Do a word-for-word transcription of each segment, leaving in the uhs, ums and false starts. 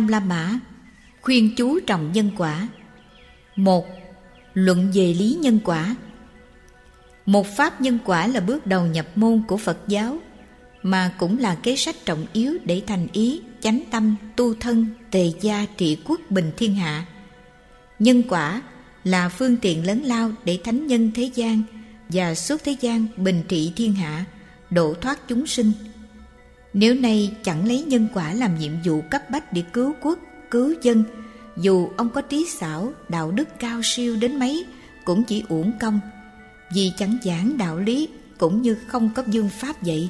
Nam La Mã khuyên chú trọng nhân quả. Một. Luận về lý nhân quả. Một pháp nhân quả là bước đầu nhập môn của Phật giáo, mà cũng là kế sách trọng yếu để thành ý, chánh tâm, tu thân, tề gia, trị quốc, bình thiên hạ. Nhân quả là phương tiện lớn lao để thánh nhân thế gian và suốt thế gian bình trị thiên hạ, độ thoát chúng sinh. Nếu nay chẳng lấy nhân quả làm nhiệm vụ cấp bách để cứu quốc, cứu dân, dù ông có trí xảo, đạo đức cao siêu đến mấy cũng chỉ uổng công, vì chẳng giảng đạo lý cũng như không có vương pháp vậy.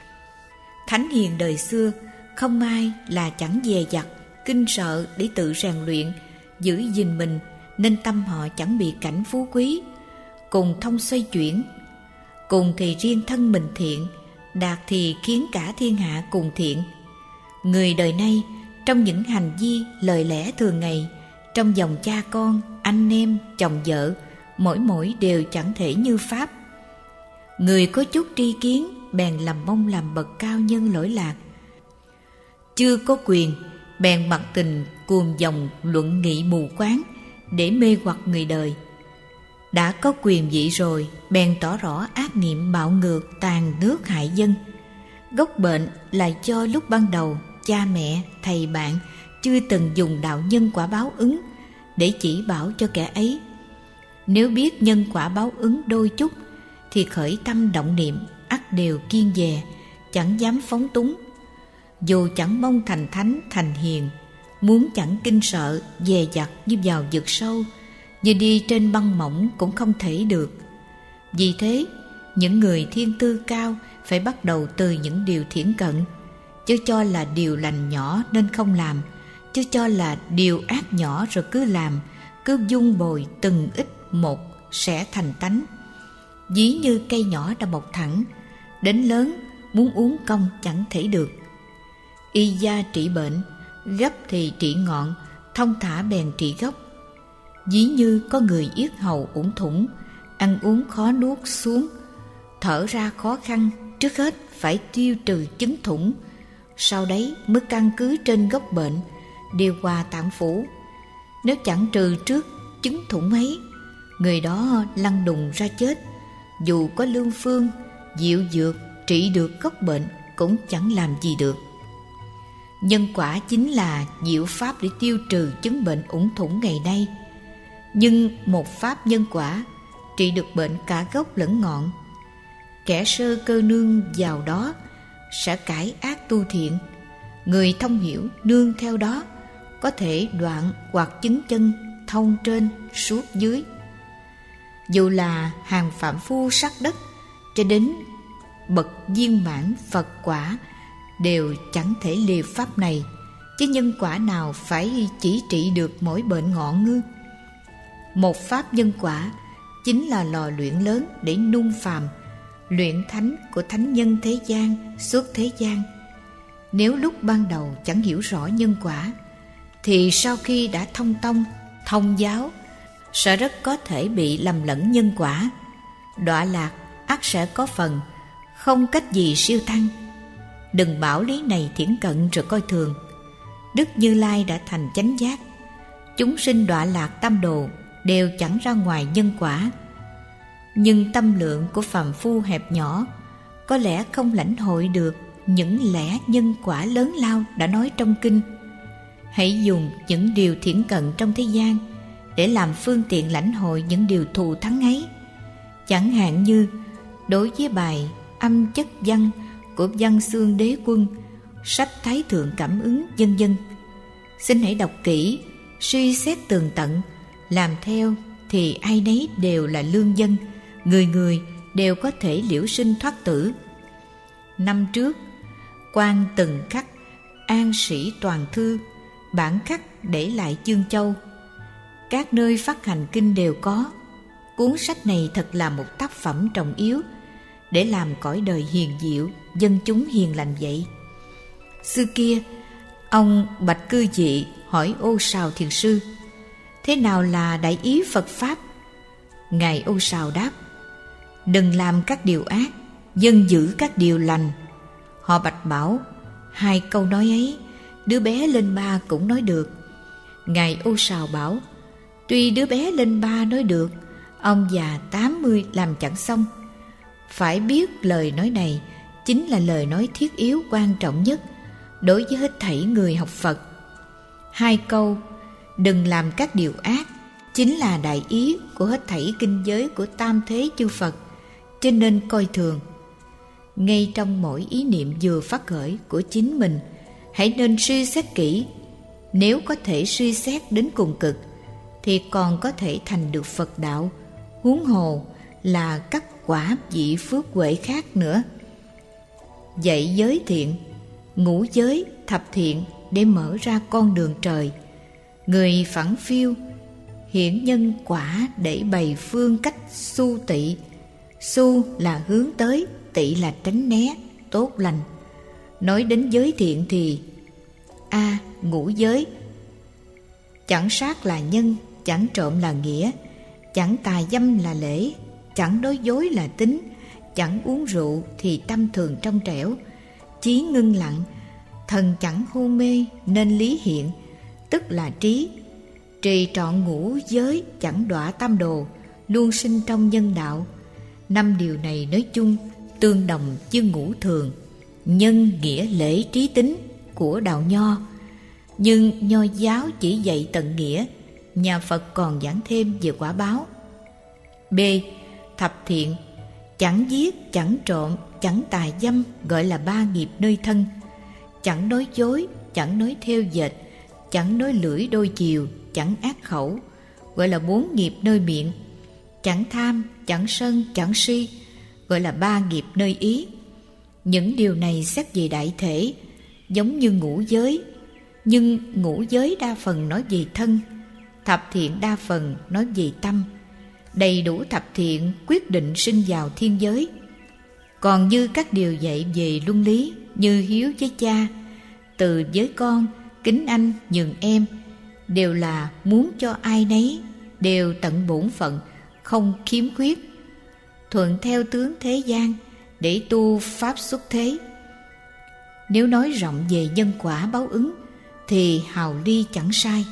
Thánh hiền đời xưa không ai là chẳng dè dặt, kinh sợ để tự rèn luyện, giữ gìn mình, nên tâm họ chẳng bị cảnh phú quý, cùng thông xoay chuyển. Cùng thì riêng thân mình thiện, đạt thì khiến cả thiên hạ cùng thiện. Người đời nay trong những hành vi, lời lẽ thường ngày, trong dòng cha con, anh em, chồng vợ, mỗi mỗi đều chẳng thể như pháp. Người có chút tri kiến bèn làm mong làm bậc cao nhân lỗi lạc, chưa có quyền bèn mặc tình cuồng dòng luận nghị mù quáng để mê hoặc người đời. Đã có quyền vậy rồi bèn tỏ rõ ác niệm bạo ngược, tàn nước hại dân. Gốc bệnh là do lúc ban đầu cha mẹ, thầy bạn chưa từng dùng đạo nhân quả báo ứng để chỉ bảo cho kẻ ấy. Nếu biết nhân quả báo ứng đôi chút thì khởi tâm động niệm ắt đều kiêng dè, chẳng dám phóng túng. Dù chẳng mong thành thánh thành hiền, muốn chẳng kinh sợ dè dặt như vào vực sâu, như đi trên băng mỏng cũng không thể được. Vì thế những người thiên tư cao phải bắt đầu từ những điều thiển cận, chứ cho là điều lành nhỏ nên không làm, chứ cho là điều ác nhỏ rồi cứ làm, cứ dung bồi từng ít một sẽ thành tánh. Ví như cây nhỏ đã mọc thẳng, đến lớn muốn uống công chẳng thể được. Y gia trị bệnh, gấp thì trị ngọn, thông thả bèn trị gốc. Ví như có người yết hầu uổng thủng, ăn uống khó nuốt xuống, thở ra khó khăn, trước hết phải tiêu trừ chứng thủng, sau đấy mới căn cứ trên gốc bệnh điều hòa tạng phủ. Nếu chẳng trừ trước chứng thủng ấy, người đó lăn đùng ra chết. Dù có lương phương, diệu dược trị được gốc bệnh cũng chẳng làm gì được. Nhân quả chính là diệu pháp để tiêu trừ chứng bệnh uổng thủng ngày nay. Nhưng một pháp nhân quả trị được bệnh cả gốc lẫn ngọn. Kẻ sơ cơ nương vào đó sẽ cải ác tu thiện. Người thông hiểu nương theo đó có thể đoạn hoặc chứng chân thông trên suốt dưới. Dù là hàng phạm phu sắc đất cho đến bậc viên mãn Phật quả đều chẳng thể liều pháp này, chứ nhân quả nào phải chỉ trị được mỗi bệnh ngọn ngư. Một pháp nhân quả chính là lò luyện lớn để nung phàm, luyện thánh của thánh nhân thế gian, suốt thế gian. Nếu lúc ban đầu chẳng hiểu rõ nhân quả, thì sau khi đã thông tông, thông giáo, sẽ rất có thể bị lầm lẫn nhân quả. Đọa lạc ắt sẽ có phần, không cách gì siêu thăng. Đừng bảo lý này thiển cận rồi coi thường. Đức Như Lai đã thành chánh giác. Chúng sinh đọa lạc tam đồ đều chẳng ra ngoài nhân quả. Nhưng tâm lượng của phàm phu hẹp nhỏ, có lẽ không lãnh hội được những lẽ nhân quả lớn lao đã nói trong kinh. Hãy dùng những điều thiển cận trong thế gian để làm phương tiện lãnh hội những điều thù thắng ấy. Chẳng hạn như đối với bài Âm Chất Văn của Văn Xương Đế Quân, sách Thái Thượng Cảm Ứng vân vân. Xin hãy đọc kỹ, suy xét tường tận, làm theo thì ai nấy đều là lương dân, người người đều có thể liễu sinh thoát tử. Năm trước, quan từng khắc An Sĩ Toàn Thư, bản khắc để lại Chương Châu. Các nơi phát hành kinh đều có. Cuốn sách này thật là một tác phẩm trọng yếu để làm cõi đời hiền diệu, dân chúng hiền lành vậy. Xưa kia, ông Bạch Cư Dị hỏi Ô Sào Thiền Sư: thế nào là đại ý Phật Pháp? Ngài Ô Sào đáp: đừng làm các điều ác, dân giữ các điều lành. Họ bạch bảo: hai câu nói ấy đứa bé lên ba cũng nói được. Ngài Ô Sào bảo, tuy đứa bé lên ba nói được, ông già tám mươi làm chẳng xong. Phải biết lời nói này chính là lời nói thiết yếu quan trọng nhất đối với hết thảy người học Phật. Hai câu đừng làm các điều ác chính là đại ý của hết thảy kinh giới của tam thế chư Phật, cho nên coi thường. Ngay trong mỗi ý niệm vừa phát khởi của chính mình, hãy nên suy xét kỹ. Nếu có thể suy xét đến cùng cực thì còn có thể thành được Phật đạo, huống hồ là các quả vị phước huệ khác nữa. Dạy giới thiện, ngũ giới, thập thiện để mở ra con đường trời. Người phẳng phiu hiện nhân quả để bày phương cách su tị. Su là hướng tới, tị là tránh né, tốt lành. Nói đến giới thiện thì A. À, ngũ giới. Chẳng sát là nhân, chẳng trộm là nghĩa, chẳng tà dâm là lễ, chẳng nói dối là tính, chẳng uống rượu thì tâm thường trong trẻo, chí ngưng lặng, thần chẳng hôn mê nên lý hiện, tức là trí. Trì trọn ngũ giới chẳng đọa tam đồ, luôn sinh trong nhân đạo. Năm điều này nói chung tương đồng với ngũ thường, nhân, nghĩa, lễ, trí, tính của đạo Nho. Nhưng Nho giáo chỉ dạy tận nghĩa, nhà Phật còn giảng thêm về quả báo. B. Thập thiện, chẳng giết, chẳng trộm, chẳng tà dâm gọi là ba nghiệp nơi thân. Chẳng nói dối, chẳng nói theo dệt, chẳng nói lưỡi đôi chiều, chẳng ác khẩu gọi là bốn nghiệp nơi miệng. Chẳng tham, chẳng sân, chẳng si gọi là ba nghiệp nơi ý. Những điều này xét về đại thể giống như ngũ giới, nhưng ngũ giới đa phần nói về thân, thập thiện đa phần nói về tâm. Đầy đủ thập thiện quyết định sinh vào thiên giới. Còn như các điều dạy về luân lý như hiếu với cha, từ với con, kính anh, nhường em, đều là muốn cho ai nấy đều tận bổn phận, không khiếm khuyết, thuận theo tướng thế gian để tu pháp xuất thế. Nếu nói rộng về nhân quả báo ứng thì hào ly chẳng sai.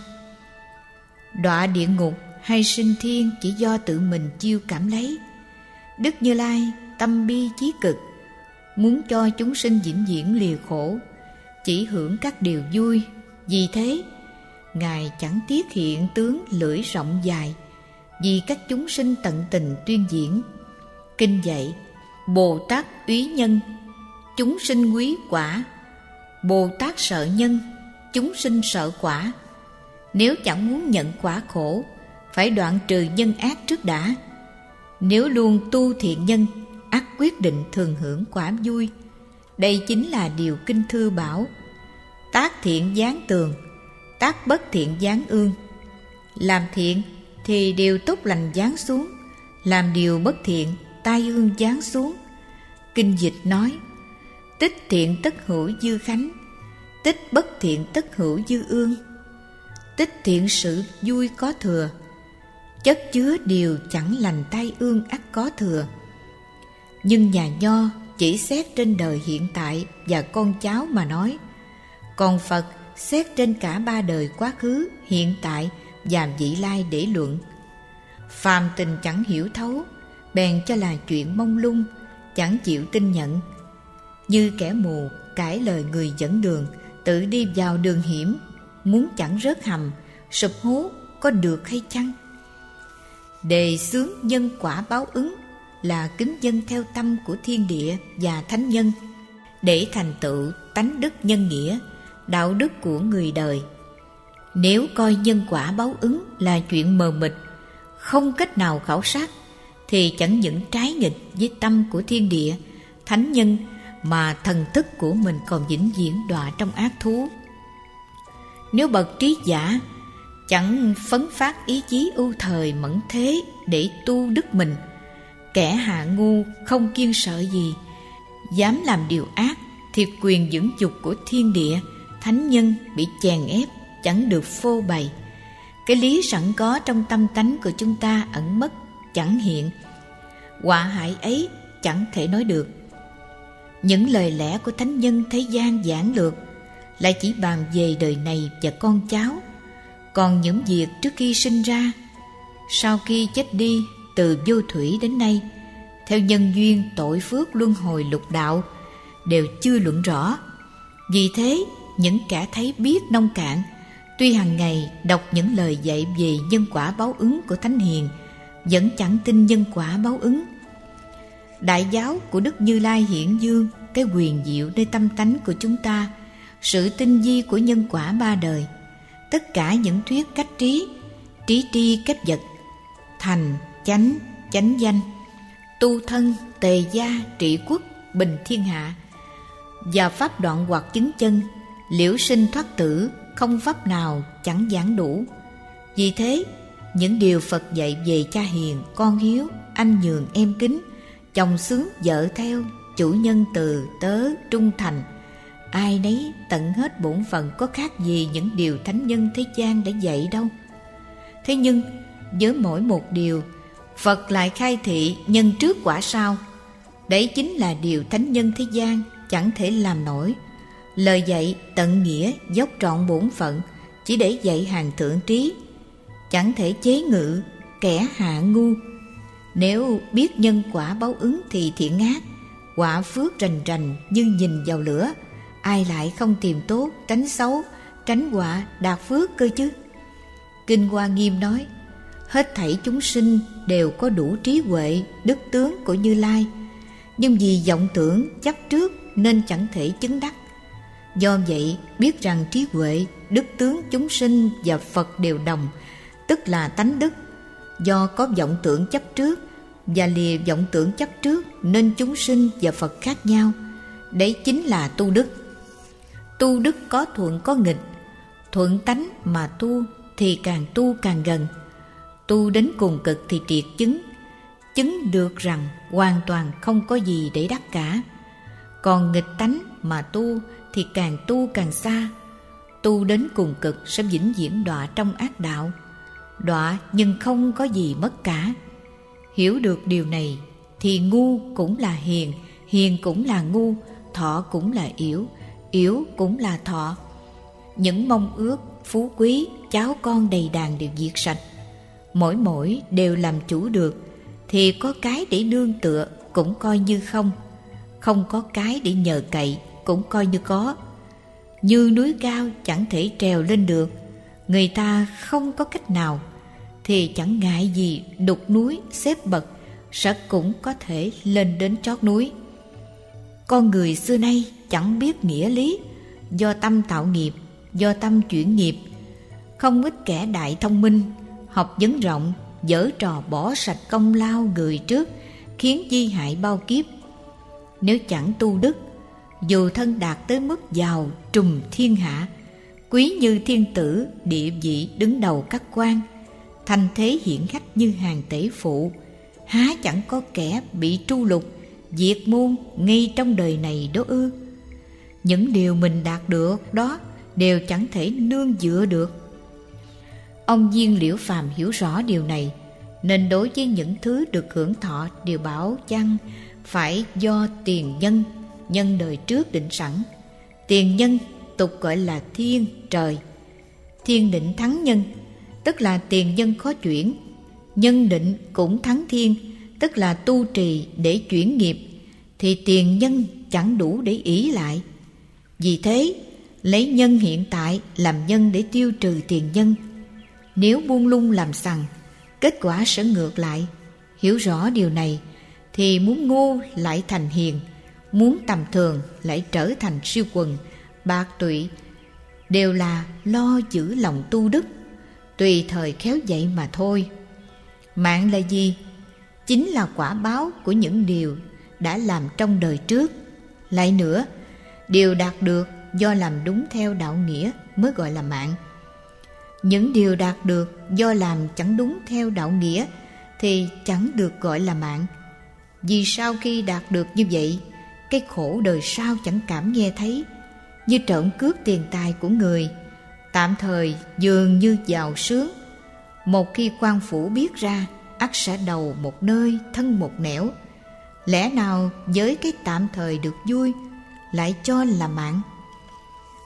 Đọa địa ngục hay sinh thiên chỉ do tự mình chiêu cảm lấy. Đức Như Lai tâm bi chí cực, muốn cho chúng sinh vĩnh viễn lìa khổ, chỉ hưởng các điều vui. Vì thế Ngài chẳng tiếc hiện tướng lưỡi rộng dài, vì các chúng sinh tận tình tuyên diễn. Kinh dạy Bồ Tát úy nhân, chúng sinh quý quả. Bồ Tát sợ nhân, chúng sinh sợ quả. Nếu chẳng muốn nhận quả khổ, phải đoạn trừ nhân ác trước đã. Nếu luôn tu thiện nhân, ắt quyết định thường hưởng quả vui. Đây chính là điều kinh thư bảo: tác thiện giáng tường, tác bất thiện giáng ương. Làm thiện thì điều tốt lành giáng xuống, làm điều bất thiện tai ương giáng xuống. Kinh dịch nói: tích thiện tất hữu dư khánh, tích bất thiện tất hữu dư ương. Tích thiện sự vui có thừa, chất chứa điều chẳng lành tai ương ắt có thừa. Nhưng nhà Nho chỉ xét trên đời hiện tại và con cháu mà nói, còn Phật xét trên cả ba đời quá khứ, hiện tại và vị lai để luận. Phàm tình chẳng hiểu thấu, bèn cho là chuyện mông lung, chẳng chịu tin nhận. Như kẻ mù cãi lời người dẫn đường, tự đi vào đường hiểm, muốn chẳng rớt hầm, sụp hố có được hay chăng? Đề xướng nhân quả báo ứng là kính dân theo tâm của thiên địa và thánh nhân, để thành tựu tánh đức nhân nghĩa, đạo đức của người đời. Nếu coi nhân quả báo ứng là chuyện mờ mịt, không cách nào khảo sát, thì chẳng những trái nghịch với tâm của thiên địa, thánh nhân, mà thần thức của mình còn vĩnh viễn đọa trong ác thú. Nếu bậc trí giả chẳng phấn phát ý chí ưu thời mẫn thế để tu đức mình, kẻ hạ ngu không kiêng sợ gì, dám làm điều ác, thì quyền dưỡng dục của thiên địa, thánh nhân bị chèn ép, chẳng được phô bày. Cái lý sẵn có trong tâm tánh của chúng ta ẩn mất, chẳng hiện. Họa hại ấy chẳng thể nói được. Những lời lẽ của thánh nhân thế gian giản lược lại chỉ bàn về đời này và con cháu. Còn những việc trước khi sinh ra, sau khi chết đi, từ vô thủy đến nay, theo nhân duyên tội phước luân hồi lục đạo, đều chưa luận rõ. Vì thế, những kẻ thấy biết nông cạn, tuy hàng ngày đọc những lời dạy về nhân quả báo ứng của Thánh Hiền, vẫn chẳng tin nhân quả báo ứng. Đại giáo của Đức Như Lai hiển dương cái quyền diệu nơi tâm tánh của chúng ta, sự tinh vi của nhân quả ba đời, tất cả những thuyết cách trí, trí tri cách vật, thành, chánh, chánh danh, tu thân, tề gia, trị quốc, bình thiên hạ, và pháp đoạn hoặc chứng chân, liễu sinh thoát tử, không pháp nào chẳng giảng đủ. Vì thế, những điều Phật dạy về cha hiền, con hiếu, anh nhường em kính, chồng xướng vợ theo, chủ nhân từ tớ trung thành, ai nấy tận hết bổn phận, có khác gì những điều thánh nhân thế gian đã dạy đâu. Thế nhưng với mỗi một điều, Phật lại khai thị nhân trước quả sau. Đấy chính là điều thánh nhân thế gian chẳng thể làm nổi. Lời dạy tận nghĩa dốc trọn bổn phận, chỉ để dạy hàng thượng trí, chẳng thể chế ngự kẻ hạ ngu. Nếu biết nhân quả báo ứng thì thiện ác, quả phước rành rành như nhìn vào lửa, ai lại không tìm tốt, tránh xấu, tránh họa, đạt phước cơ chứ. Kinh Hoa Nghiêm nói, hết thảy chúng sinh đều có đủ trí huệ, đức tướng của Như Lai, nhưng vì vọng tưởng chấp trước nên chẳng thể chứng đắc. Do vậy, biết rằng trí huệ, đức tướng chúng sinh và Phật đều đồng, tức là tánh đức. Do có vọng tưởng chấp trước và lìa vọng tưởng chấp trước nên chúng sinh và Phật khác nhau. Đấy chính là tu đức. Tu đức có thuận có nghịch. Thuận tánh mà tu thì càng tu càng gần. Tu đến cùng cực thì triệt chứng, chứng được rằng hoàn toàn không có gì để đắc cả. Còn nghịch tánh mà tu thì càng tu càng xa. Tu đến cùng cực sẽ vĩnh viễn đọa trong ác đạo. Đọa nhưng không có gì mất cả. Hiểu được điều này thì ngu cũng là hiền, hiền cũng là ngu, thọ cũng là yểu, yểu cũng là thọ. Những mong ước, phú quý, cháu con đầy đàn đều diệt sạch. Mỗi mỗi đều làm chủ được, thì có cái để nương tựa cũng coi như không. Không có cái để nhờ cậy cũng coi như có. Như núi cao chẳng thể trèo lên được, người ta không có cách nào, thì chẳng ngại gì đục núi xếp bậc, sẽ cũng có thể lên đến chót núi. Con người xưa nay chẳng biết nghĩa lý, do tâm tạo nghiệp, do tâm chuyển nghiệp. Không ít kẻ đại thông minh, học vấn rộng, dở trò bỏ sạch công lao người trước, khiến di hại bao kiếp. Nếu chẳng tu đức, dù thân đạt tới mức giàu trùm thiên hạ, quý như thiên tử, địa vị đứng đầu các quan, thành thế hiển hách như hàng tể phụ, há chẳng có kẻ bị tru lục, diệt môn ngay trong đời này đó ư? Những điều mình đạt được đó đều chẳng thể nương dựa được. Ông Viên Liễu Phàm hiểu rõ điều này, nên đối với những thứ được hưởng thọ đều bảo chăng phải do tiền nhân, nhân đời trước định sẵn. Tiền nhân tục gọi là thiên trời. Thiên định thắng nhân, tức là tiền nhân khó chuyển. Nhân định cũng thắng thiên, tức là tu trì để chuyển nghiệp, thì tiền nhân chẳng đủ để ỷ lại. Vì thế, lấy nhân hiện tại làm nhân để tiêu trừ tiền nhân. Nếu buông lung làm sằng, kết quả sẽ ngược lại. Hiểu rõ điều này, thì muốn ngu lại thành hiền, muốn tầm thường lại trở thành siêu quần, bạc tụy, đều là lo giữ lòng tu đức, tùy thời khéo dạy mà thôi. Mạng là gì? Chính là quả báo của những điều đã làm trong đời trước. Lại nữa, điều đạt được do làm đúng theo đạo nghĩa mới gọi là mạng. Những điều đạt được do làm chẳng đúng theo đạo nghĩa thì chẳng được gọi là mạng. Vì sau khi đạt được như vậy, cái khổ đời sau chẳng cảm nghe thấy, như trộm cướp tiền tài của người, tạm thời dường như giàu sướng. Một khi quan phủ biết ra, ắt sẽ đầu một nơi, thân một nẻo. Lẽ nào với cái tạm thời được vui lại cho là mạng?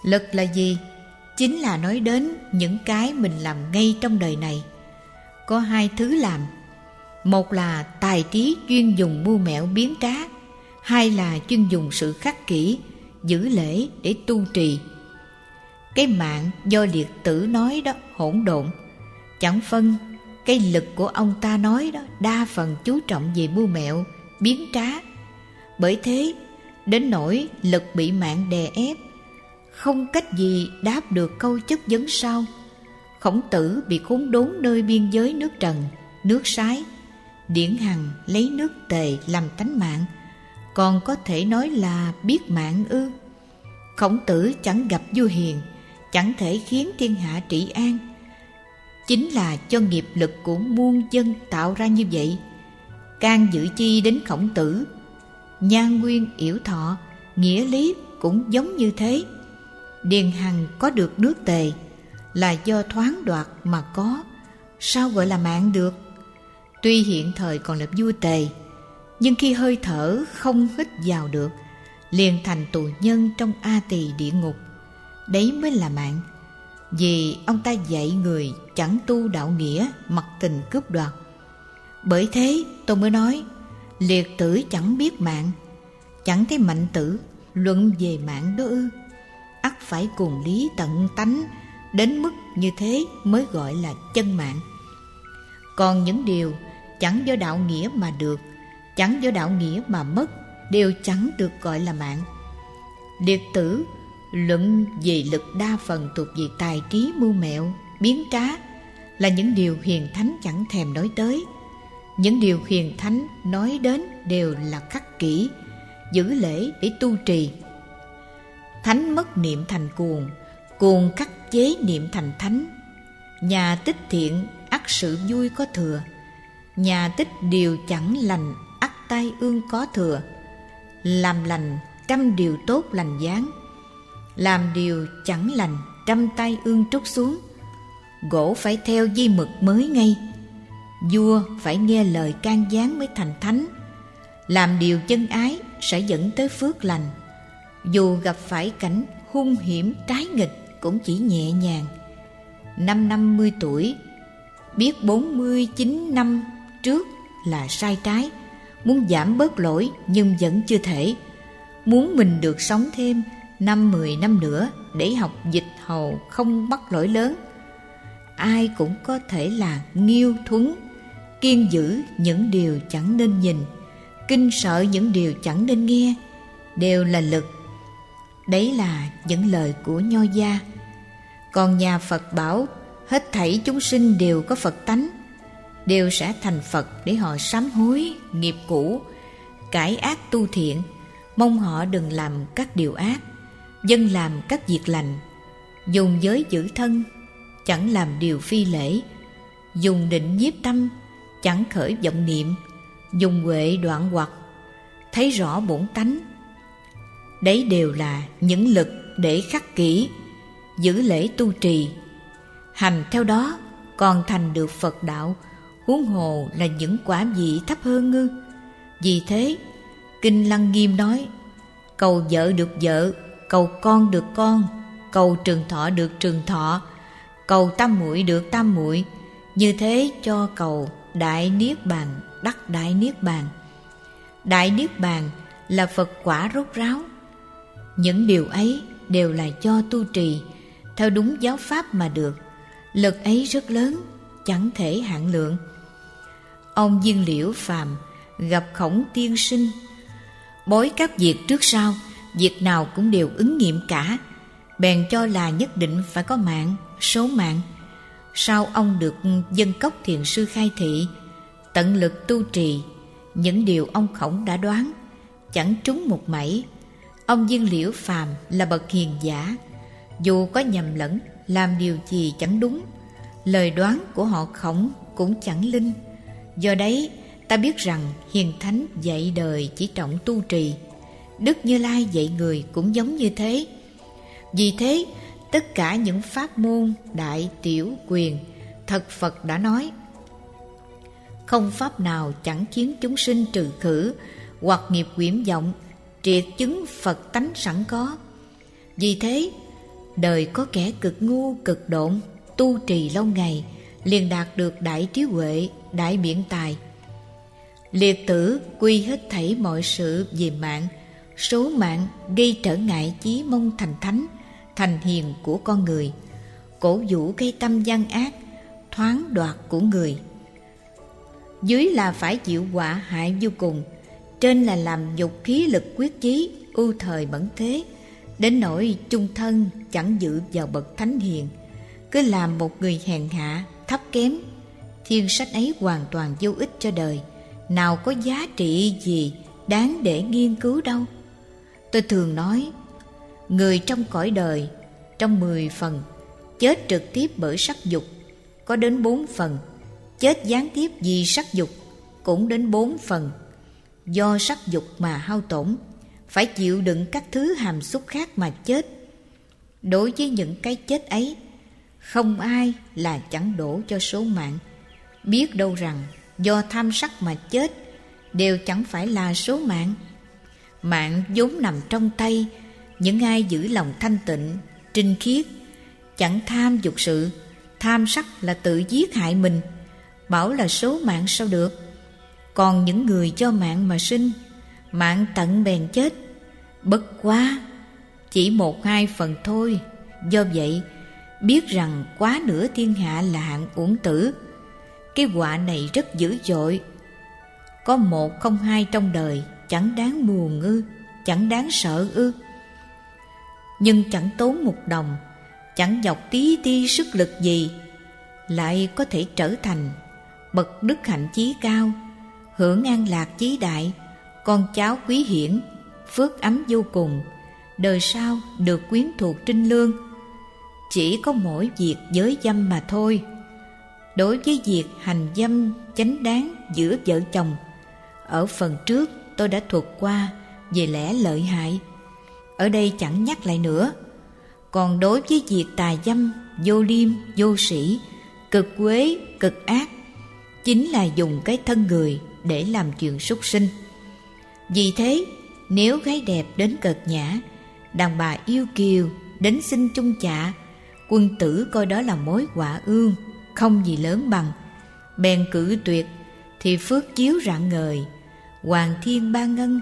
Lực là gì? Chính là nói đến những cái mình làm ngay trong đời này. Có hai thứ làm. Một là tài trí chuyên dùng mưu mẹo biến trá, hai là chuyên dùng sự khắc kỷ, giữ lễ để tu trì. Cái mạng do liệt tử nói đó hỗn độn, chẳng phân. Cái lực của ông ta nói đó đa phần chú trọng về mưu mẹo, biến trá. Bởi thế, đến nỗi lực bị mạng đè ép, không cách gì đáp được câu chất vấn sau. Khổng Tử bị khốn đốn nơi biên giới nước Trần, nước Sái. Điển Hằng lấy nước Tề làm tánh mạng, còn có thể nói là biết mạng ư? Khổng Tử chẳng gặp vua hiền, chẳng thể khiến thiên hạ trị an. Chính là cho nghiệp lực của muôn dân tạo ra như vậy. Can dự chi đến Khổng Tử? Nhan Nguyên yểu thọ, nghĩa lý cũng giống như thế. Điền Hằng có được nước Tề là do thoáng đoạt mà có, sao gọi là mạng được? Tuy hiện thời còn là vua Tề, nhưng khi hơi thở không hít vào được, liền thành tù nhân trong A Tỳ địa ngục. Đấy mới là mạng. Vì ông ta dạy người chẳng tu đạo nghĩa, mặc tình cướp đoạt. Bởi thế tôi mới nói liệt tử chẳng biết mạng. Chẳng thấy Mạnh Tử luận về mạng đó ư? Ắt phải cùng lý tận tánh, đến mức như thế mới gọi là chân mạng. Còn những điều chẳng do đạo nghĩa mà được, chẳng do đạo nghĩa mà mất, đều chẳng được gọi là mạng. Liệt tử luận về lực đa phần thuộc về tài trí mưu mẹo, biến trá, là những điều hiền thánh chẳng thèm nói tới. Những điều hiền thánh nói đến đều là khắc kỷ, giữ lễ để tu trì. Thánh mất niệm thành cuồng, cuồng khắc chế niệm thành thánh. Nhà tích thiện ắt sự vui có thừa, nhà tích điều chẳng lành ắt tai ương có thừa. Làm lành trăm điều tốt lành giáng, làm điều chẳng lành trăm tai ương trút xuống. Gỗ phải theo dây mực mới ngay, vua phải nghe lời can gián mới thành thánh. Làm điều chân ái sẽ dẫn tới phước lành, dù gặp phải cảnh hung hiểm trái nghịch cũng chỉ nhẹ nhàng. Năm năm mươi tuổi, biết bốn mươi chín năm trước là sai trái, muốn giảm bớt lỗi nhưng vẫn chưa thể. Muốn mình được sống thêm năm mười năm nữa để học dịch hầu không mắc lỗi lớn. Ai cũng có thể là nghiêu thuấn, kiên giữ những điều chẳng nên nhìn, kinh sợ những điều chẳng nên nghe, đều là lực. Đấy là những lời của Nho gia. Còn nhà Phật bảo hết thảy chúng sinh đều có Phật tánh, đều sẽ thành Phật để họ sám hối nghiệp cũ, cải ác tu thiện, mong họ đừng làm các điều ác, dân làm các việc lành, dùng giới giữ thân, chẳng làm điều phi lễ, dùng định nhiếp tâm, chẳng khởi vọng niệm, dùng huệ đoạn hoặc, thấy rõ bổn tánh. Đấy đều là những lực để khắc kỷ, giữ lễ tu trì. Hành theo đó còn thành được Phật đạo, huống hồ là những quả vị thấp hơn ngư. Vì thế Kinh Lăng Nghiêm nói: cầu vợ được vợ, cầu con được con, cầu trường thọ được trường thọ, cầu tam muội được tam muội. Như thế cho cầu đại niết bàn đắc đại niết bàn. Đại niết bàn là Phật quả rốt ráo. Những điều ấy đều là do tu trì theo đúng giáo pháp mà được. Lực ấy rất lớn, chẳng thể hạn lượng. Ông Viên Liễu Phàm gặp Khổng tiên sinh, bối các việc trước sau, việc nào cũng đều ứng nghiệm cả, bèn cho là nhất định phải có mạng, số mạng. Sau ông được Dân Cốc Thiền Sư khai thị, tận lực tu trì, những điều ông Khổng đã đoán chẳng trúng một mảy. Ông Viên Liễu Phàm là bậc hiền giả, dù có nhầm lẫn, làm điều gì chẳng đúng, lời đoán của họ Khổng cũng chẳng linh. Do đấy ta biết rằng hiền thánh dạy đời chỉ trọng tu trì, Đức Như Lai dạy người cũng giống như thế. Vì thế tất cả những pháp môn đại tiểu quyền, thật Phật đã nói: không pháp nào chẳng khiến chúng sinh trừ khử hoặc nghiệp quyển vọng, triệt chứng Phật tánh sẵn có. Vì thế Đời có kẻ cực ngu cực độn, tu trì lâu ngày, liền đạt được đại trí huệ, đại biện tài. Liệt tử quy hết thảy mọi sự về mạng, số mạng gây trở ngại chí mong thành thánh, thành hiền của con người, cổ vũ cái tâm gian ác, thoáng đoạt của người. Dưới là phải chịu họa hại vô cùng, trên là làm nhục khí lực quyết chí, ưu thời bẩn thế, đến nỗi chung thân chẳng dự vào bậc thánh hiền, cứ làm một người hèn hạ, thấp kém. Thiên sách ấy hoàn toàn vô ích cho đời, nào có giá trị gì đáng để nghiên cứu đâu. Tôi thường nói, người trong cõi đời, trong mười phần, chết trực tiếp bởi sắc dục có đến bốn phần, chết gián tiếp vì sắc dục cũng đến bốn phần. Do sắc dục mà hao tổn, phải chịu đựng các thứ hàm xúc khác mà chết. Đối với những cái chết ấy, không ai là chẳng đổ cho số mạng. Biết đâu rằng do tham sắc mà chết đều chẳng phải là số mạng. Mạng vốn nằm trong tay những ai giữ lòng thanh tịnh, trinh khiết, chẳng tham dục sự. Tham sắc là tự giết hại mình, bảo là số mạng sao được. Còn những người do mạng mà sinh, mạng tận bèn chết, bất quá chỉ một hai phần thôi. Do vậy biết rằng quá nửa thiên hạ là hạng uổng tử. Cái họa này rất dữ dội, có một không hai trong đời, chẳng đáng buồn ư, chẳng đáng sợ ư. Nhưng chẳng tốn một đồng, chẳng dọc tí ti sức lực gì, lại có thể trở thành bậc đức hạnh chí cao, hưởng an lạc chí đại, con cháu quý hiển, phước ấm vô cùng, đời sau được quyến thuộc trinh lương. Chỉ có mỗi việc giới dâm mà thôi. Đối với việc hành dâm chánh đáng giữa vợ chồng, ở phần trước tôi đã thuật qua về lẽ lợi hại, ở đây chẳng nhắc lại nữa. Còn đối với việc tà dâm, vô liêm, vô sĩ, cực quế, cực ác, chính là dùng cái thân người để làm chuyện súc sinh. Vì thế, nếu gái đẹp đến cợt nhã, đàn bà yêu kiều đến xin chung chạ, quân tử coi đó là mối họa ương, không gì lớn bằng, bèn cự tuyệt, thì phước chiếu rạng ngời, hoàng thiên ban ngân.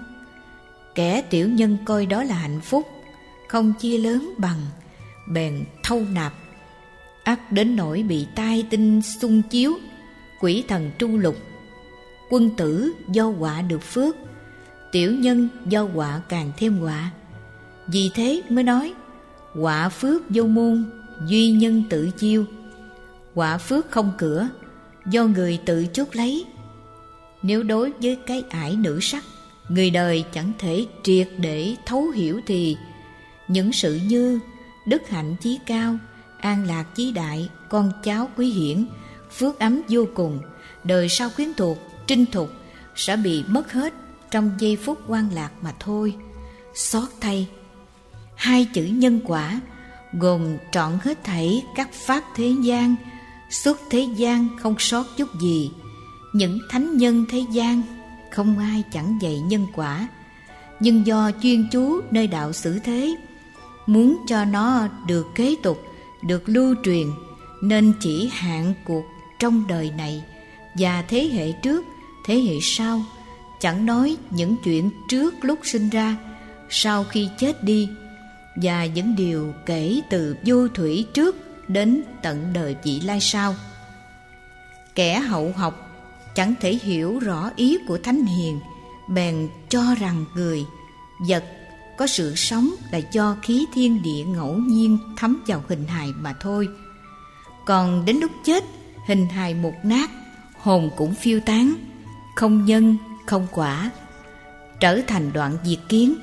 Kẻ tiểu nhân coi đó là hạnh phúc, không chia lớn bằng, bèn thâu nạp, ắt đến nỗi bị tai tinh xung chiếu, quỷ thần tru lục. Quân tử do họa được phước, tiểu nhân do họa càng thêm họa. Vì thế mới nói, họa phước vô môn, duy nhân tự chiêu. Họa phước không cửa, do người tự chuốc lấy. Nếu đối với cái ải nữ sắc, người đời chẳng thể triệt để thấu hiểu, thì những sự như đức hạnh chí cao, an lạc chí đại, con cháu quý hiển, phước ấm vô cùng, đời sau quyến thuộc, trinh thục sẽ bị mất hết trong giây phút hoan lạc mà thôi. Xót thay, hai chữ nhân quả gồm trọn hết thảy các pháp thế gian, suốt thế gian không sót chút gì. Những thánh nhân thế gian không ai chẳng dạy nhân quả, nhưng do chuyên chú nơi đạo xử thế, muốn cho nó được kế tục, được lưu truyền, nên chỉ hạn cuộc trong đời này và thế hệ trước, thế hệ sau, chẳng nói những chuyện trước lúc sinh ra, sau khi chết đi, và những điều kể từ vô thủy trước đến tận đời vị lai sau. Kẻ hậu học chẳng thể hiểu rõ ý của thánh hiền, bèn cho rằng người, vật có sự sống là do khí thiên địa ngẫu nhiên thấm vào hình hài mà thôi. Còn đến lúc chết, hình hài mục nát, hồn cũng phiêu tán, không nhân không quả, trở thành đoạn diệt kiến.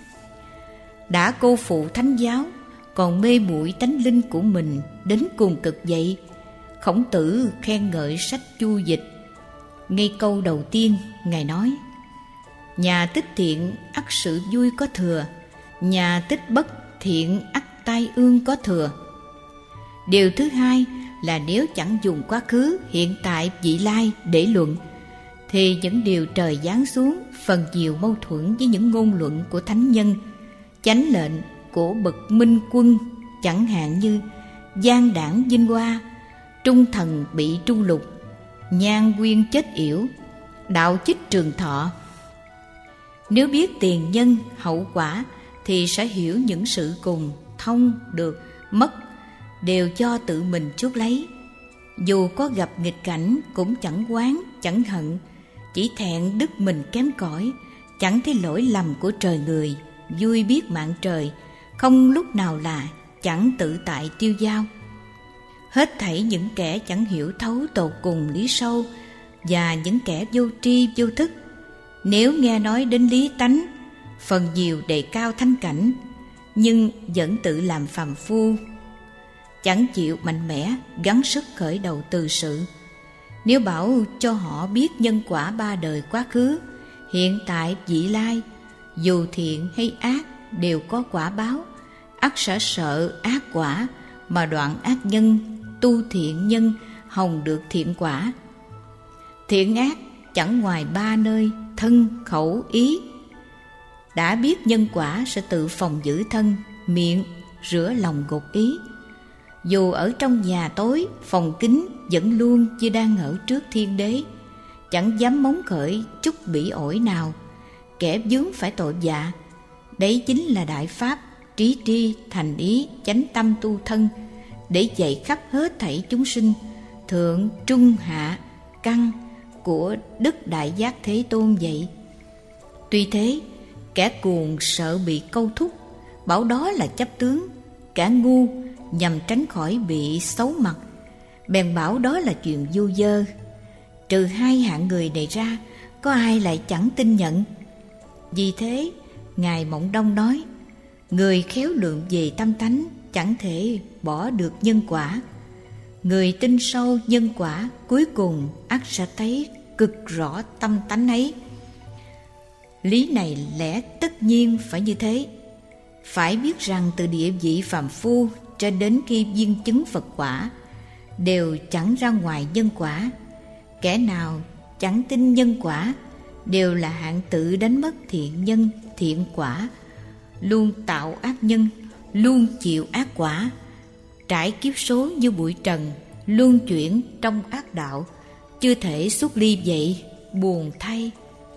Đã cô phụ thánh giáo, còn mê muội tánh linh của mình đến cùng cực vậy. Khổng Tử khen ngợi sách Chu Dịch. Ngay câu đầu tiên Ngài nói, nhà tích thiện ắt sự vui có thừa, nhà tích bất thiện ắt tai ương có thừa. Điều thứ hai là nếu chẳng dùng quá khứ, hiện tại, vị lai để luận, thì những điều trời giáng xuống phần nhiều mâu thuẫn với những ngôn luận của thánh nhân, chánh lệnh của bậc minh quân chẳng hạn như gian đảng vinh hoa, trung thần bị tru lục, nhan quyên chết yểu, đạo chích trường thọ. Nếu biết tiền nhân hậu quả thì sẽ hiểu những sự cùng, thông, được, mất đều do tự mình chuốc lấy. Dù có gặp nghịch cảnh cũng chẳng oán, chẳng hận, chỉ thẹn đức mình kém cỏi, chẳng thấy lỗi lầm của trời người, vui biết mạng trời, không lúc nào là chẳng tự tại tiêu dao. Hết thảy những kẻ chẳng hiểu thấu tột cùng lý sâu và những kẻ vô tri vô thức, nếu nghe nói đến lý tánh, phần nhiều đề cao thánh cảnh, nhưng vẫn tự làm phàm phu, chẳng chịu mạnh mẽ gắng sức khởi đầu từ sự. Nếu bảo cho họ biết nhân quả ba đời quá khứ, hiện tại, vị lai, dù thiện hay ác đều có quả báo, ắt sẽ sợ ác quả mà đoạn ác nhân, tu thiện nhân hồng được thiện quả. Thiện ác chẳng ngoài ba nơi: thân, khẩu, ý. Đã biết nhân quả sẽ tự phòng giữ thân, miệng, rửa lòng gột ý. Dù ở trong nhà tối, phòng kín, vẫn luôn như đang ở trước thiên đế, chẳng dám móng khởi chút bỉ ổi nào, kẻ vướng phải tội dạ. Đấy chính là đại pháp trí tri thành ý chánh tâm tu thân, để dạy khắp hết thảy chúng sinh, thượng trung hạ căn của Đức Đại Giác Thế Tôn vậy. Tuy thế, kẻ cuồng sợ bị câu thúc, bảo đó là chấp tướng. Kẻ ngu nhằm tránh khỏi bị xấu mặt, bèn bảo đó là chuyện vu vơ. Trừ hai hạng người này ra, có ai lại chẳng tin nhận. Vì thế, Ngài Mộng Đông nói, người khéo lượng về tâm tánh chẳng thể bỏ được nhân quả. Người tin sâu nhân quả cuối cùng ắt sẽ thấy cực rõ tâm tánh ấy. Lý này lẽ tất nhiên phải như thế. Phải biết rằng từ địa vị phàm phu cho đến khi viên chứng Phật quả đều chẳng ra ngoài nhân quả. Kẻ nào chẳng tin nhân quả đều là hạng tự đánh mất thiện nhân thiện quả, luôn tạo ác nhân, luôn chịu ác quả, trải kiếp số như bụi trần, luôn chuyển trong ác đạo, chưa thể xuất ly vậy, buồn thay.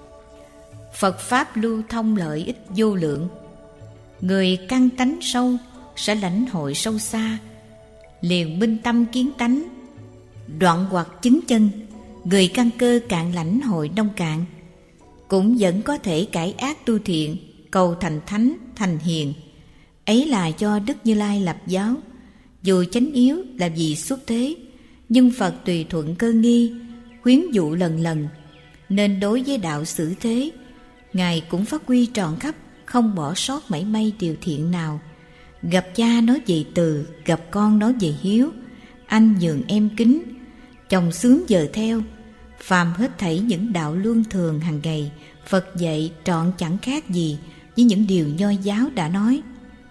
Phật Pháp lưu thông lợi ích vô lượng. Người căn tánh sâu sẽ lãnh hội sâu xa, liền minh tâm kiến tánh, đoạn hoặc chứng chân. Người căn cơ cạn lãnh hội nông cạn, cũng vẫn có thể cải ác tu thiện, cầu thành thánh, thành hiền. Ấy là do Đức Như Lai lập giáo. Dù chánh yếu là vì xuất thế, nhưng Phật tùy thuận cơ nghi, khuyến dụ lần lần, nên đối với đạo xử thế, Ngài cũng phát huy trọn khắp, không bỏ sót mảy may điều thiện nào. Gặp cha nói về từ, gặp con nói về hiếu, anh nhường em kính, chồng sướng giờ theo. Phàm hết thảy những đạo luân thường hàng ngày, Phật dạy trọn chẳng khác gì với những điều Nho giáo đã nói.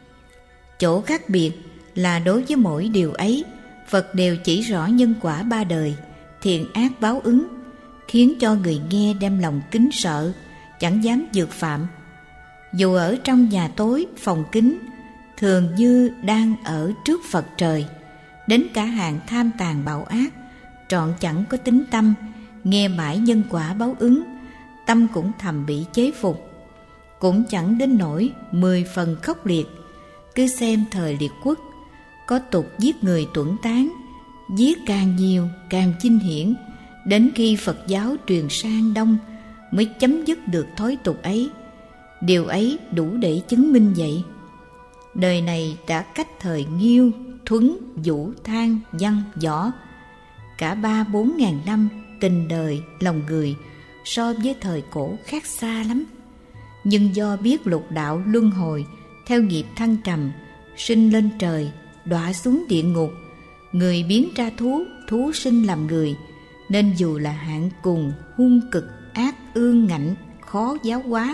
Chỗ khác biệt là đối với mỗi điều ấy, Phật đều chỉ rõ nhân quả ba đời, thiện ác báo ứng, khiến cho người nghe đem lòng kính sợ, chẳng dám vượt phạm. Dù ở trong nhà tối, phòng kín, thường như đang ở trước Phật trời. Đến cả hàng tham tàn bạo ác, trọn chẳng có tính tâm, nghe mãi nhân quả báo ứng, tâm cũng thầm bị chế phục. Cũng chẳng đến nỗi mười phần khốc liệt. Cứ xem thời liệt quốc, có tục giết người tuẫn tán, giết càng nhiều càng chinh hiển, đến khi Phật giáo truyền sang Đông mới chấm dứt được thói tục ấy. Điều ấy đủ để chứng minh vậy. Đời này đã cách thời Nghiêu, Thuấn, Vũ, Thang, Văn, Võ cả ba bốn ngàn năm, tình đời lòng người so với thời cổ khác xa lắm. Nhưng do biết lục đạo luân hồi, theo nghiệp thăng trầm, sinh lên trời, đọa xuống địa ngục, người biến ra thú, thú sinh làm người, nên dù là hạng cùng hung cực ác ương ngạnh, khó giáo hóa,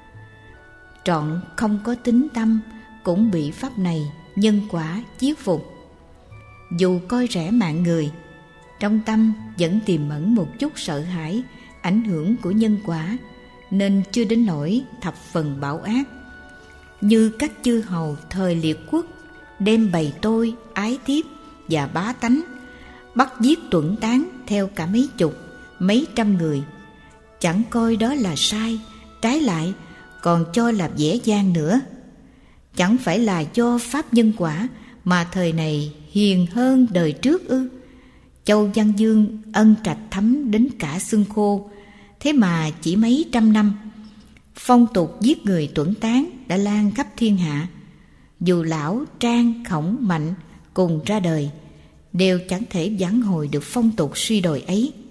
trọn không có tính tâm, cũng bị pháp này nhân quả chiết phục. Dù coi rẻ mạng người, trong tâm vẫn tiềm ẩn một chút sợ hãi ảnh hưởng của nhân quả, nên chưa đến nỗi thập phần bạo ác. Như các chư hầu thời liệt quốc đem bày tôi, ái thiếp và bá tánh, bắt giết tuẫn tán theo cả mấy chục, mấy trăm người. Chẳng coi đó là sai, trái lại còn cho là dễ dàng nữa. Chẳng phải là do pháp nhân quả mà thời này hiền hơn đời trước ư? Châu Văn Dương ân trạch thấm đến cả xương khô, thế mà chỉ mấy trăm năm, phong tục giết người tuẫn tán đã lan khắp thiên hạ. Dù Lão, Trang, Khổng, Mạnh cùng ra đời, đều chẳng thể vãn hồi được phong tục suy đồi ấy.